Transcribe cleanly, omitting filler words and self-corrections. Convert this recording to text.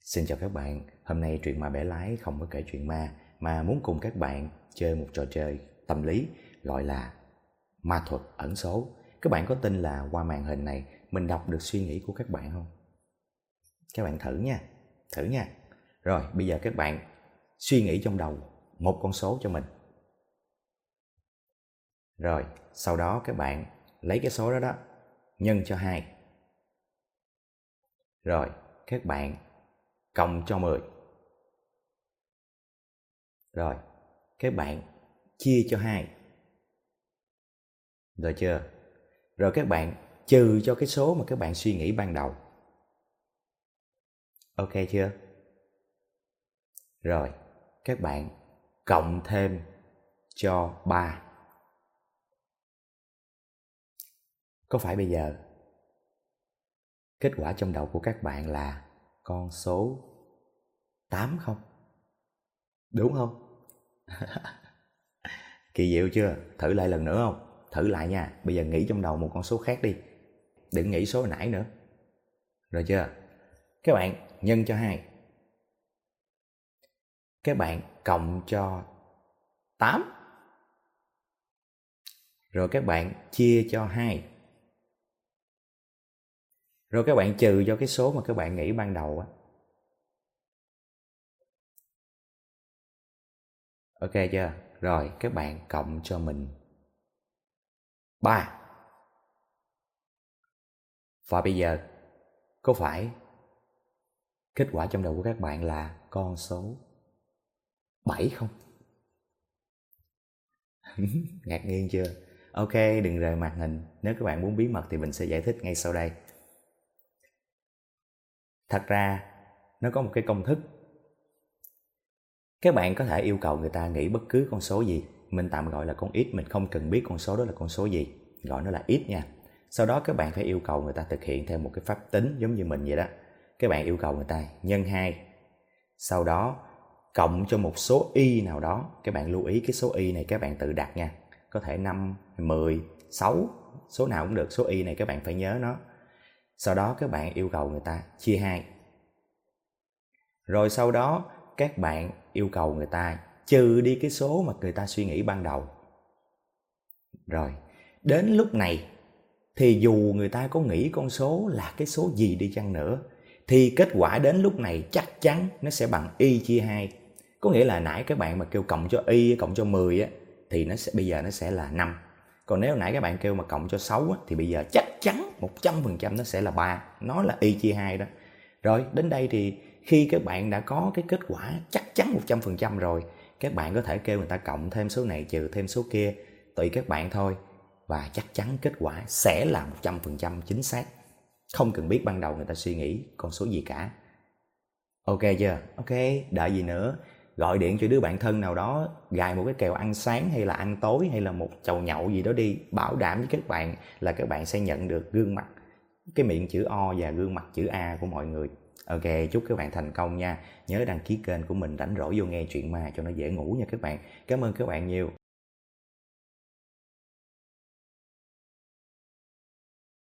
Xin chào các bạn, hôm nay Truyện Ma Bẻ Lái không có kể chuyện ma mà muốn cùng các bạn chơi một trò chơi tâm lý gọi là ma thuật ẩn số. Các bạn có tin là qua màn hình này mình đọc được suy nghĩ của các bạn không? Các bạn thử nha. Rồi bây giờ các bạn suy nghĩ trong đầu một con số cho mình. Rồi sau đó các bạn lấy cái số đó nhân cho 2. Rồi các bạn cộng cho 10. Rồi các bạn chia cho 2. Rồi chưa? Rồi các bạn trừ cho cái số mà các bạn suy nghĩ ban đầu. Ok chưa? Rồi các bạn cộng thêm cho 3. Có phải bây giờ kết quả trong đầu của các bạn là con số 8 không? Đúng không? Kỳ diệu chưa? Thử lại lần nữa không? Thử lại nha. Bây giờ nghĩ trong đầu một con số khác đi. Đừng nghĩ số hồi nãy nữa. Rồi chưa? Các bạn nhân cho 2. Các bạn cộng cho 8. Rồi các bạn chia cho 2. Rồi các bạn trừ cho cái số mà các bạn nghĩ ban đầu á. Ok chưa? Rồi các bạn cộng cho mình 3. Và bây giờ có phải kết quả trong đầu của các bạn là con số 7 không? Ngạc nhiên chưa? Ok, đừng rời màn hình. Nếu các bạn muốn bí mật thì mình sẽ giải thích ngay sau đây. Thật ra nó có một cái công thức. Các bạn có thể yêu cầu người ta nghĩ bất cứ con số gì. Mình tạm gọi là con x, mình không cần biết con số đó là con số gì. Gọi nó là x nha. Sau đó các bạn phải yêu cầu người ta thực hiện theo một cái phép tính giống như mình vậy đó. Các bạn yêu cầu người ta nhân 2. Sau đó cộng cho một số y nào đó. Các bạn lưu ý cái số y này các bạn tự đặt nha. Có thể 5, 10, 6, số nào cũng được. Số y này các bạn phải nhớ nó. Sau đó các bạn yêu cầu người ta chia 2. Rồi sau đó các bạn yêu cầu người ta trừ đi cái số mà người ta suy nghĩ ban đầu. Rồi, đến lúc này thì dù người ta có nghĩ con số là cái số gì đi chăng nữa thì kết quả đến lúc này chắc chắn nó sẽ bằng y chia 2. Có nghĩa là nãy các bạn mà kêu cộng cho y, cộng cho 10 á, thì bây giờ nó sẽ là 5. Còn nếu nãy các bạn kêu mà cộng cho 6 á, thì bây giờ chắc chắn 100% nó sẽ là 3. Nó là y chia 2 đó. Rồi đến đây thì khi các bạn đã có cái kết quả chắc chắn 100% rồi, các bạn có thể kêu người ta cộng thêm số này trừ thêm số kia, tùy các bạn thôi. Và chắc chắn kết quả sẽ là 100% chính xác. Không cần biết ban đầu người ta suy nghĩ con số gì cả. Ok chưa? Ok, đợi gì nữa? Gọi điện cho đứa bạn thân nào đó, gài một cái kèo ăn sáng hay là ăn tối hay là một chầu nhậu gì đó đi. Bảo đảm với các bạn là các bạn sẽ nhận được gương mặt, cái miệng chữ O và gương mặt chữ A của mọi người. Ok, chúc các bạn thành công nha. Nhớ đăng ký kênh của mình, rảnh rỗi vô nghe chuyện ma cho nó dễ ngủ nha các bạn. Cảm ơn các bạn nhiều.